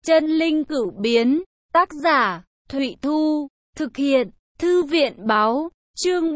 Chân linh cửu biến, tác giả, Thụy Thu, thực hiện, Thư viện báo, chương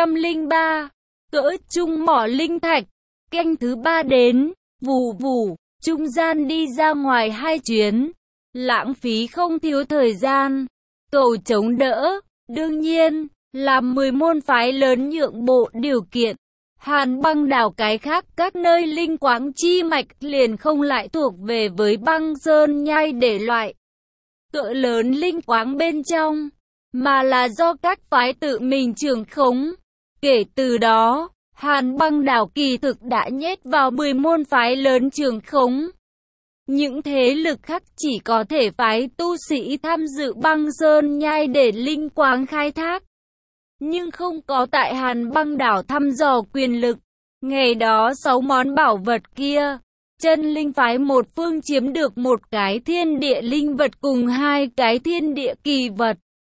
403, cỡ trung mỏ linh thạch, canh thứ 3 đến, vù vù, trung gian đi ra ngoài 2 chuyến, lãng phí không thiếu thời gian, cầu chống đỡ, đương nhiên, làm 10 môn phái lớn nhượng bộ điều kiện. Hàn băng đảo cái khác các nơi linh quáng chi mạch liền không lại thuộc về với băng sơn nhai để loại cỡ lớn linh quáng bên trong, mà là do các phái tự mình trưởng khống. Kể từ đó, Hàn băng đảo kỳ thực đã nhét vào 10 môn phái lớn trưởng khống. Những thế lực khác chỉ có thể phái tu sĩ tham dự băng sơn nhai để linh quáng khai thác, nhưng không có tại Hàn băng đảo thăm dò quyền lực. Ngày đó 6 món bảo vật kia, chân linh phái một phương chiếm được một cái thiên địa linh vật cùng 2 cái thiên địa kỳ vật.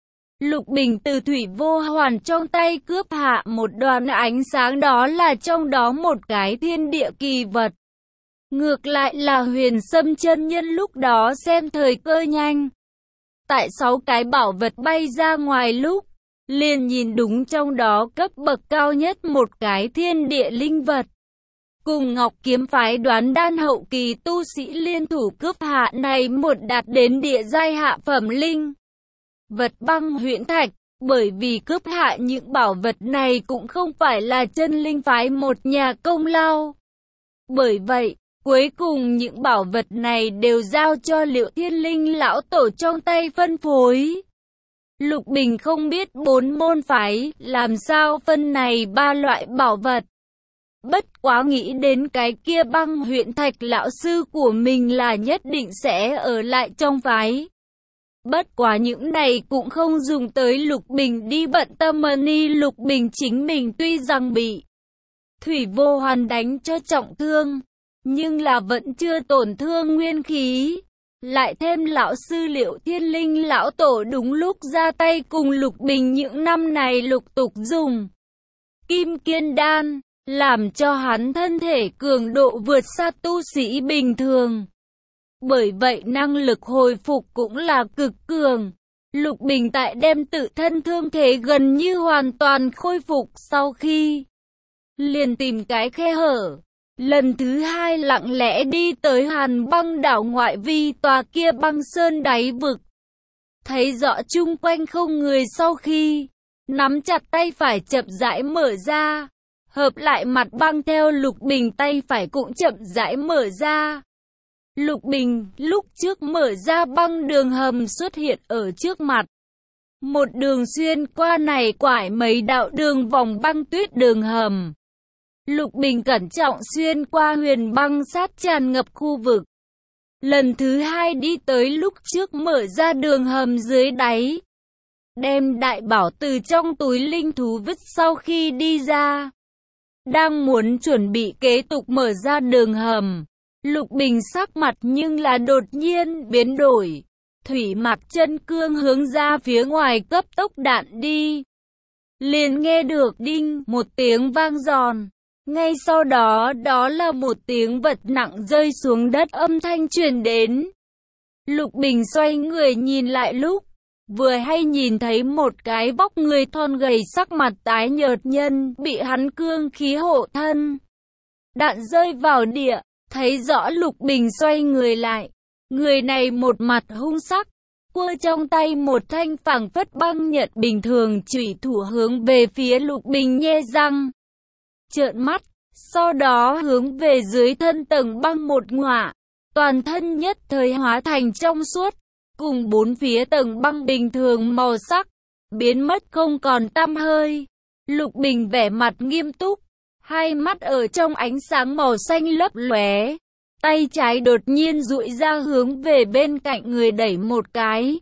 Lục Bình từ Thủy Vô Hoàn trong tay cướp hạ một đoàn ánh sáng, đó là trong đó một cái thiên địa kỳ vật. Ngược lại là Huyền Sâm chân nhân lúc đó xem thời cơ nhanh, tại 6 cái bảo vật bay ra ngoài lúc liền nhìn đúng trong đó cấp bậc cao nhất một cái thiên địa linh vật. Cùng Ngọc Kiếm phái đoán đan hậu kỳ tu sĩ liên thủ cướp hạ này một đạt đến địa giai hạ phẩm linh vật băng huyễn thạch. Bởi vì cướp hạ những bảo vật này cũng không phải là chân linh phái một nhà công lao. Bởi vậy, cuối cùng những bảo vật này đều giao cho Liệu Thiên Linh lão tổ trong tay phân phối. Lục Bình không biết 4 môn phái làm sao phân này 3 loại bảo vật. Bất quá nghĩ đến cái kia băng huyễn thạch, lão sư của mình là nhất định sẽ ở lại trong phái. Bất quá những này cũng không dùng tới Lục Bình đi bận tâm. Ni Lục Bình chính mình tuy rằng bị Thủy Vô Hoàn đánh cho trọng thương, nhưng là vẫn chưa tổn thương nguyên khí. Lại thêm lão sư Liệu Thiên Linh lão tổ đúng lúc ra tay cùng Lục Bình những năm này lục tục dùng Kim Kiên đan, làm cho hắn thân thể cường độ vượt xa tu sĩ bình thường. Bởi vậy năng lực hồi phục cũng là cực cường. Lục Bình tại đem tự thân thương thế gần như hoàn toàn khôi phục sau khi liền tìm cái khe hở, lần thứ 2 lặng lẽ đi tới Hàn băng đảo ngoại vi tòa kia băng sơn đáy vực. Thấy rõ chung quanh không người sau khi nắm chặt tay phải chậm rãi mở ra, hợp lại mặt băng theo Lục Bình tay phải cũng chậm rãi mở ra. Lục Bình lúc trước mở ra băng đường hầm xuất hiện ở trước mặt. Một đường xuyên qua này quải mấy đạo đường vòng băng tuyết đường hầm. Lục Bình cẩn trọng xuyên qua huyền băng sát tràn ngập khu vực. Lần thứ 2 đi tới lúc trước mở ra đường hầm dưới đáy. Đem đại bảo từ trong túi linh thú vứt sau khi đi ra. Đang muốn chuẩn bị kế tục mở ra đường hầm. Lục Bình sắc mặt nhưng là đột nhiên biến đổi. Thủy Mạc Chân Cương hướng ra phía ngoài cấp tốc đạn đi. Liền nghe được đinh một tiếng vang giòn. Ngay sau đó đó là một tiếng vật nặng rơi xuống đất âm thanh truyền đến. Lục Bình xoay người nhìn lại lúc vừa hay nhìn thấy một cái vóc người thon gầy sắc mặt tái nhợt nhân bị hắn cương khí hộ thân. Đạn rơi vào địa, thấy rõ Lục Bình xoay người lại. Người này một mặt hung sắc, quơ trong tay một thanh phảng phất băng nhật bình thường chủy thủ hướng về phía Lục Bình nhe răng, trợn mắt, sau đó hướng về dưới thân tầng băng một ngọa, toàn thân nhất thời hóa thành trong suốt, cùng 4 phía tầng băng bình thường màu sắc biến mất không còn tăm hơi. Lục Bình vẻ mặt nghiêm túc, hai mắt ở trong ánh sáng màu xanh lấp lóe, tay trái đột nhiên duỗi ra hướng về bên cạnh người đẩy một cái.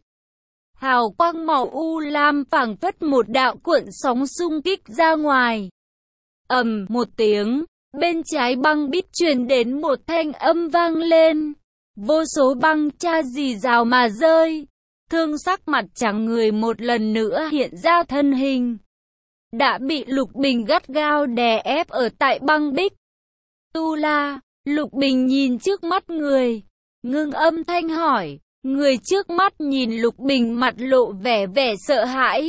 Hào quang màu u lam phảng phất một đạo cuộn sóng xung kích ra ngoài. Ầm một tiếng, bên trái băng bít truyền đến một thanh âm vang lên. Vô số băng cha rì rào mà rơi. Thương sắc mặt trắng người một lần nữa hiện ra thân hình. Đã bị Lục Bình gắt gao đè ép ở tại băng bích. Tu La, Lục Bình nhìn trước mắt người, ngưng âm thanh hỏi, Người trước mắt nhìn Lục Bình mặt lộ vẻ sợ hãi.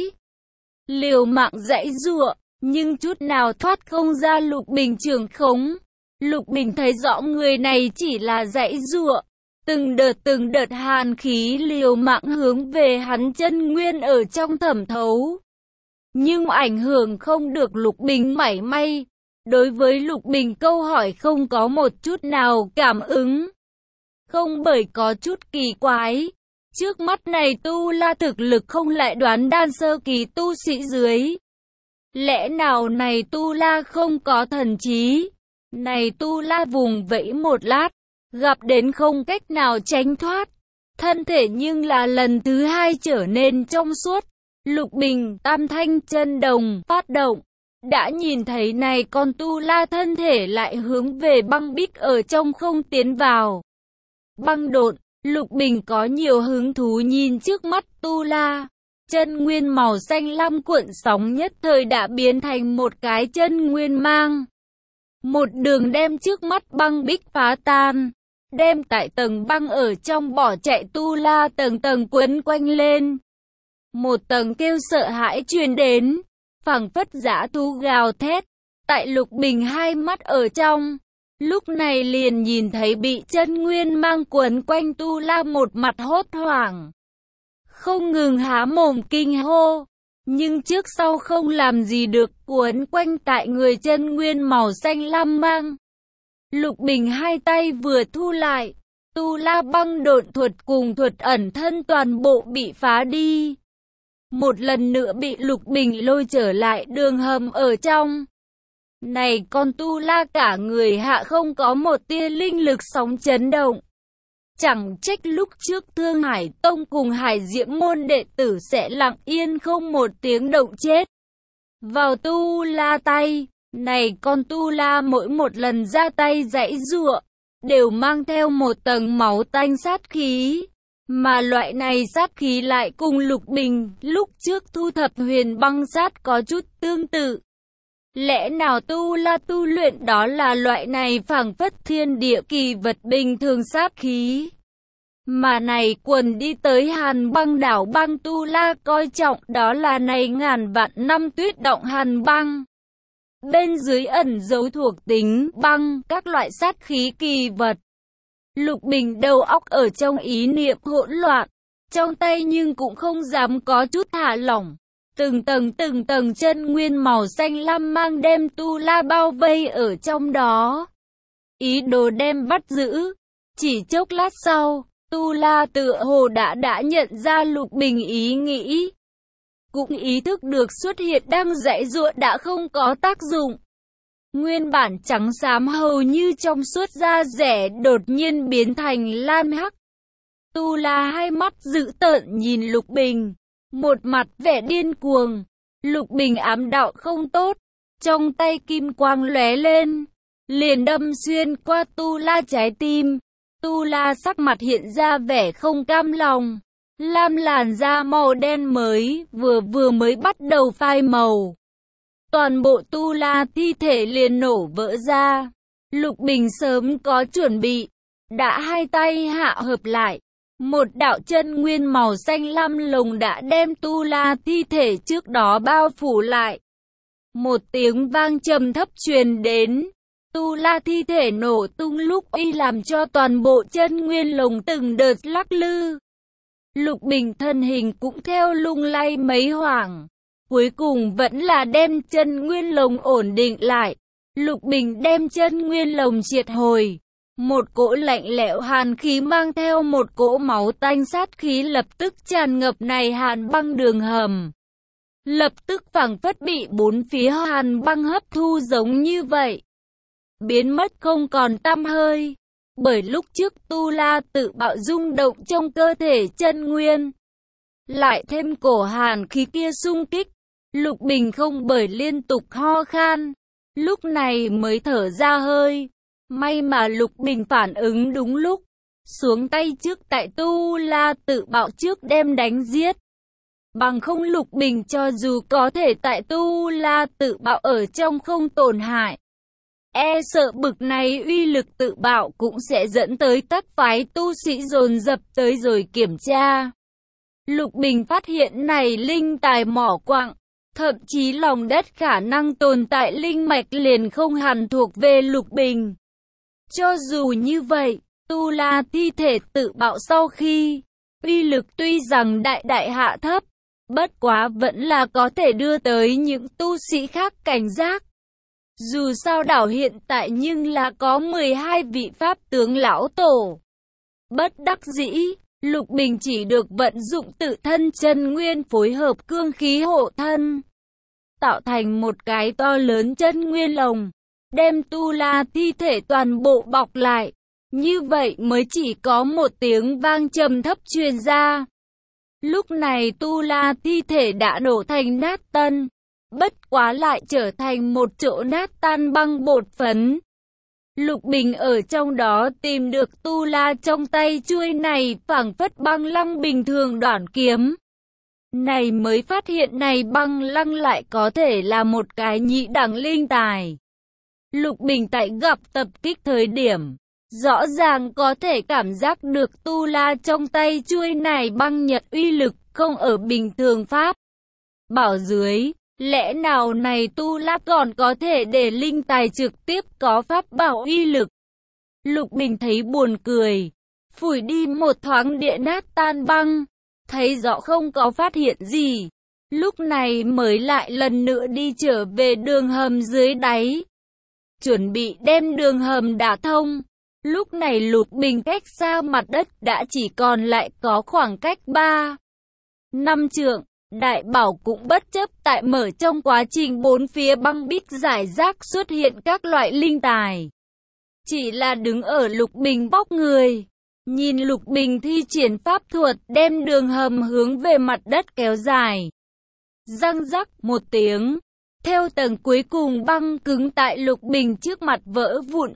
Liều mạng giãy giụa, nhưng chút nào thoát không ra Lục Bình trưởng khống. Lục Bình thấy rõ người này chỉ là giãy giụa. Từng đợt hàn khí liều mạng hướng về hắn chân nguyên ở trong thẩm thấu. Nhưng ảnh hưởng không được Lục Bình mảy may. Đối với Lục Bình câu hỏi không có một chút nào cảm ứng. Không bởi có chút kỳ quái. Trước mắt này Tu La thực lực không lại đoán đan sơ kỳ tu sĩ dưới. Lẽ nào này Tu La không có thần trí? Này Tu La vùng vẫy một lát, gặp đến không cách nào tránh thoát. Thân thể nhưng là lần thứ hai trở nên trong suốt. Lục Bình tam thanh chân đồng phát động. Đã nhìn thấy này con Tu La thân thể lại hướng về băng bích ở trong không tiến vào. Băng độn, Lục Bình có nhiều hứng thú nhìn trước mắt Tu La. Chân nguyên màu xanh lam cuộn sóng nhất thời đã biến thành một cái chân nguyên mang. Một đường đem trước mắt băng bích phá tan. Đem tại tầng băng ở trong bỏ chạy Tu La tầng tầng quấn quanh lên. Một tầng kêu sợ hãi truyền đến. Phảng phất dã thú gào thét. Tại Lục Bình hai mắt ở trong. Lúc này liền nhìn thấy bị chân nguyên mang quấn quanh Tu La một mặt hốt hoảng. Không ngừng há mồm kinh hô. Nhưng trước sau không làm gì được quấn quanh tại người chân nguyên màu xanh lam mang. Lục Bình hai tay vừa thu lại. Tu La băng độn thuật cùng thuật ẩn thân toàn bộ bị phá đi. Một lần nữa bị Lục Bình lôi trở lại đường hầm ở trong. Này con Tu La cả người hạ không có một tia linh lực sóng chấn động. Chẳng trách lúc trước Thương Hải Tông cùng Hải Diễm môn đệ tử sẽ lặng yên không một tiếng động chết. Vào Tu La tay, này con Tu La mỗi một lần ra tay giãy giụa, đều mang theo một tầng máu tanh sát khí. Mà loại này sát khí lại cùng Lục Bình lúc trước thu thập huyền băng sát có chút tương tự. Lẽ nào Tu La tu luyện đó là loại này phảng phất thiên địa kỳ vật bình thường sát khí. Mà này quần đi tới Hàn Băng đảo băng Tu La coi trọng đó là này ngàn vạn năm tuyết động Hàn Băng. Bên dưới ẩn dấu thuộc tính băng các loại sát khí kỳ vật. Lục Bình đầu óc ở trong ý niệm hỗn loạn, trong tay nhưng cũng không dám có chút thả lỏng. Từng tầng chân nguyên màu xanh lam mang đem Tu La bao vây ở trong đó. Ý đồ đem bắt giữ. Chỉ chốc lát sau, Tu La tựa hồ đã nhận ra Lục Bình ý nghĩ. Cũng ý thức được xuất hiện đang giãy giụa đã không có tác dụng. Nguyên bản trắng xám hầu như trong suốt da rẻ đột nhiên biến thành lam hắc. Tu La hai mắt dữ tợn nhìn Lục Bình. Một mặt vẻ điên cuồng. Lục Bình ám đạo không tốt. Trong tay kim quang lóe lên. Liền đâm xuyên qua Tu La trái tim. Tu La sắc mặt hiện ra vẻ không cam lòng. Lam làn da màu đen mới vừa mới bắt đầu phai màu. Toàn bộ Tu La thi thể liền nổ vỡ ra. Lục Bình sớm có chuẩn bị. Đã hai tay hạ hợp lại. Một đạo chân nguyên màu xanh lam lồng đã đem Tu La thi thể trước đó bao phủ lại. Một tiếng vang trầm thấp truyền đến. Tu La thi thể nổ tung lúc y làm cho toàn bộ chân nguyên lồng từng đợt lắc lư. Lục Bình thân hình cũng theo lung lay mấy hoảng. Cuối cùng vẫn là đem chân nguyên lồng ổn định lại. Lục Bình đem chân nguyên lồng triệt hồi. Một cỗ lạnh lẽo hàn khí mang theo một cỗ máu tanh sát khí lập tức tràn ngập này Hàn Băng đường hầm. Lập tức phảng phất bị bốn phía Hàn Băng hấp thu giống như vậy. Biến mất không còn tăm hơi. Bởi lúc trước Tu La tự bạo rung động trong cơ thể chân nguyên. Lại thêm cổ hàn khí kia xung kích. Lục Bình không bởi liên tục ho khan. Lúc này mới thở ra hơi. May mà Lục Bình phản ứng đúng lúc. Xuống tay trước tại Tu La tự bạo trước đem đánh giết. Bằng không Lục Bình cho dù có thể tại Tu La tự bạo ở trong không tổn hại. E sợ bực này uy lực tự bạo cũng sẽ dẫn tới các phái tu sĩ dồn dập tới rồi kiểm tra. Lục Bình phát hiện này linh tài mỏ quặng, thậm chí lòng đất khả năng tồn tại linh mạch liền không hẳn thuộc về Lục Bình. Cho dù như vậy, tu la thi thể tự bạo sau khi, uy lực tuy rằng đại hạ thấp, bất quá vẫn là có thể đưa tới những tu sĩ khác cảnh giác. Dù sao đảo hiện tại nhưng là có 12 vị pháp tướng lão tổ. Bất đắc dĩ, Lục Bình chỉ được vận dụng tự thân chân nguyên phối hợp cương khí hộ thân, tạo thành một cái to lớn chân nguyên lồng, đem tu la thi thể toàn bộ bọc lại. Như vậy mới chỉ có một tiếng vang trầm thấp truyền ra. Lúc này tu la thi thể đã đổ thành nát tân, bất quá lại trở thành một chỗ nát tan băng bột phấn. Lục Bình ở trong đó tìm được tu la trong tay chuôi này phảng phất băng lăng bình thường đoạn kiếm. Này mới phát hiện này băng lăng lại có thể là một cái nhị đẳng linh tài. Lục Bình tại gặp tập kích thời điểm, rõ ràng có thể cảm giác được tu la trong tay chuôi này băng nhật uy lực không ở bình thường pháp bảo dưới. Lẽ nào này tu la còn có thể để linh tài trực tiếp có pháp bảo uy lực? Lục Bình thấy buồn cười, phủi đi một thoáng địa nát tan băng, thấy rõ không có phát hiện gì. Lúc này mới lại lần nữa đi trở về đường hầm dưới đáy, chuẩn bị đem đường hầm đả thông. Lúc này Lục Bình cách xa mặt đất đã chỉ còn lại có khoảng cách 3-5 trượng. Đại Bảo cũng bất chấp tại mở trong quá trình bốn phía băng bích rải rác xuất hiện các loại linh tài. Chỉ là đứng ở Lục Bình bóc người, nhìn Lục Bình thi triển pháp thuật đem đường hầm hướng về mặt đất kéo dài. Răng rắc một tiếng, theo tầng cuối cùng băng cứng tại Lục Bình trước mặt vỡ vụn,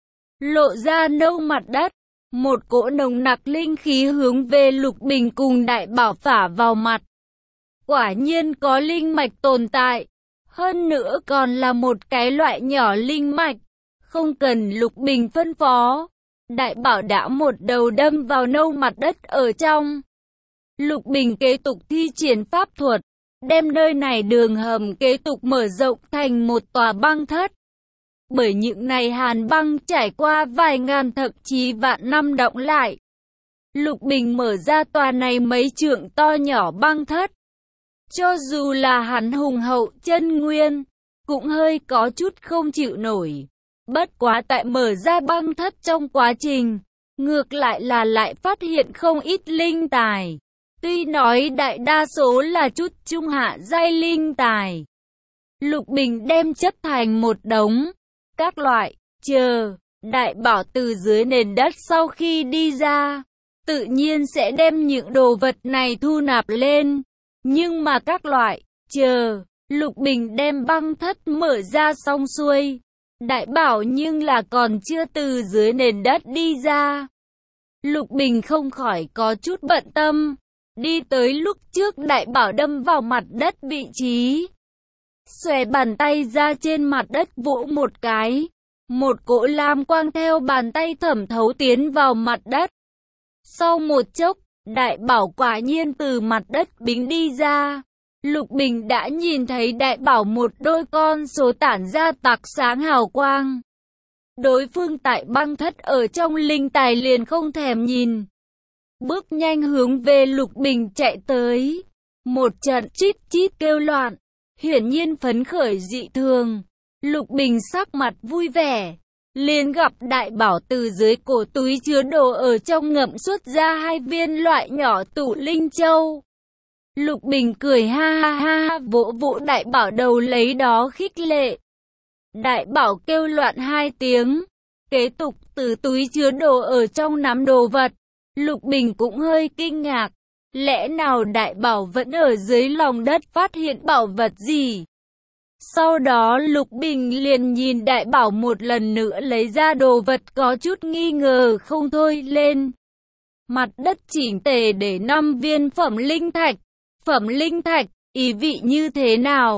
lộ ra nâu mặt đất. Một cỗ nồng nặc linh khí hướng về Lục Bình cùng Đại Bảo phả vào mặt. Quả nhiên có linh mạch tồn tại, hơn nữa còn là một cái loại nhỏ linh mạch, không cần Lục Bình phân phó. Đại Bảo đã một đầu đâm vào nâu mặt đất ở trong. Lục Bình kế tục thi triển pháp thuật, đem nơi này đường hầm kế tục mở rộng thành một tòa băng thất. Bởi những này hàn băng trải qua vài ngàn thậm chí vạn năm đọng lại, Lục Bình mở ra tòa này mấy trượng to nhỏ băng thất. Cho dù là hắn hùng hậu chân nguyên, cũng hơi có chút không chịu nổi. Bất quá tại mở ra băng thất trong quá trình, ngược lại là lại phát hiện không ít linh tài. Tuy nói đại đa số là chút trung hạ giai linh tài, Lục Bình đem chất thành một đống, các loại, Đại Bảo từ dưới nền đất sau khi đi ra, tự nhiên sẽ đem những đồ vật này thu nạp lên. Nhưng mà các loại, Lục Bình đem băng thất mở ra xong xuôi, Đại Bảo nhưng là còn chưa từ dưới nền đất đi ra. Lục Bình không khỏi có chút bận tâm, đi tới lúc trước Đại Bảo đâm vào mặt đất vị trí. Xòe bàn tay ra trên mặt đất vỗ một cái, một cỗ lam quang theo bàn tay thẩm thấu tiến vào mặt đất. Sau một chốc, Đại Bảo quả nhiên từ mặt đất bính đi ra. Lục Bình đã nhìn thấy Đại Bảo một đôi con số tản ra tạc sáng hào quang. Đối phương tại băng thất ở trong linh tài liền không thèm nhìn, bước nhanh hướng về Lục Bình chạy tới. Một trận chít chít kêu loạn, hiển nhiên phấn khởi dị thường. Lục Bình sắc mặt vui vẻ, liền gặp Đại Bảo từ dưới cổ túi chứa đồ ở trong ngậm xuất ra 2 viên loại nhỏ tụ linh châu. Lục Bình cười ha ha ha, vỗ vỗ Đại Bảo đầu lấy đó khích lệ. Đại Bảo kêu loạn 2 tiếng, kế tục từ túi chứa đồ ở trong nắm đồ vật. Lục Bình cũng hơi kinh ngạc, lẽ nào Đại Bảo vẫn ở dưới lòng đất phát hiện bảo vật gì? Sau đó Lục Bình liền nhìn Đại Bảo một lần nữa lấy ra đồ vật, có chút nghi ngờ không thôi lên. Mặt đất chỉnh tề để 5 viên phẩm linh thạch. Phẩm linh thạch, ý vị như thế nào?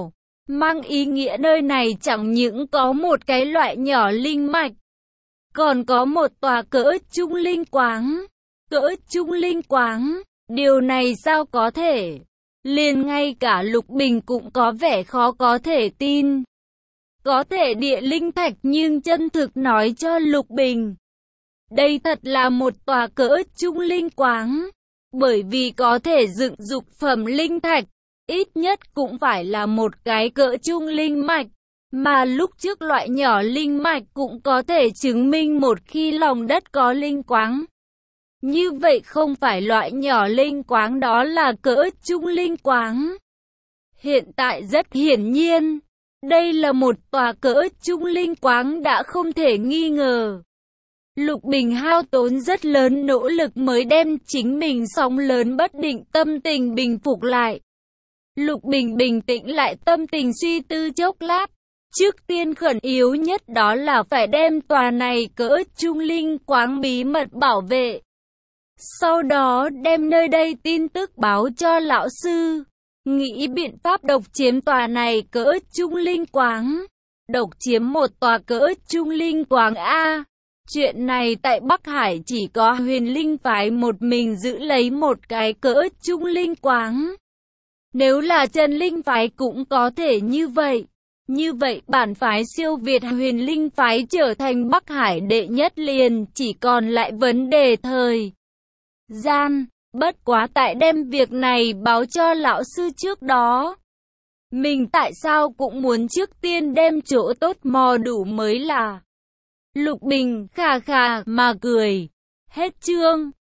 mang ý nghĩa nơi này chẳng những có một cái loại nhỏ linh mạch, còn có một tòa cỡ trung linh quáng. Cỡ trung linh quáng, điều này sao có thể? Liền ngay cả Lục Bình cũng có vẻ khó có thể tin. Có thể địa linh thạch nhưng chân thực nói cho Lục Bình. Đây thật là một tòa cỡ trung linh quáng. Bởi vì có thể dựng dục phẩm linh thạch, ít nhất cũng phải là một cái cỡ trung linh mạch. Mà lúc trước loại nhỏ linh mạch cũng có thể chứng minh một khi lòng đất có linh quáng. Như vậy không phải loại nhỏ linh quáng đó là cỡ trung linh quáng. Hiện tại rất hiển nhiên, đây là một tòa cỡ trung linh quáng đã không thể nghi ngờ. Lục Bình hao tốn rất lớn nỗ lực mới đem chính mình sóng lớn bất định tâm tình bình phục lại. Lục Bình bình tĩnh lại tâm tình suy tư chốc lát. Trước tiên khẩn yếu nhất đó là phải đem tòa này cỡ trung linh quáng bí mật bảo vệ. Sau đó đem nơi đây tin tức báo cho lão sư. Nghĩ biện pháp độc chiếm tòa này cỡ trung linh quáng. Độc chiếm một tòa cỡ trung linh quáng A. Chuyện này tại Bắc Hải chỉ có Huyền Linh phái một mình giữ lấy một cái cỡ trung linh quáng. Nếu là Trần Linh phái cũng có thể như vậy. Như vậy bản phái siêu Việt Huyền Linh phái trở thành Bắc Hải đệ nhất liền chỉ còn lại vấn đề thời gian. Bất quá tại đem việc này báo cho lão sư trước đó. Mình tại sao cũng muốn trước tiên đem chỗ tốt mò đủ mới là. Lục Bình khà khà mà cười. Hết chương.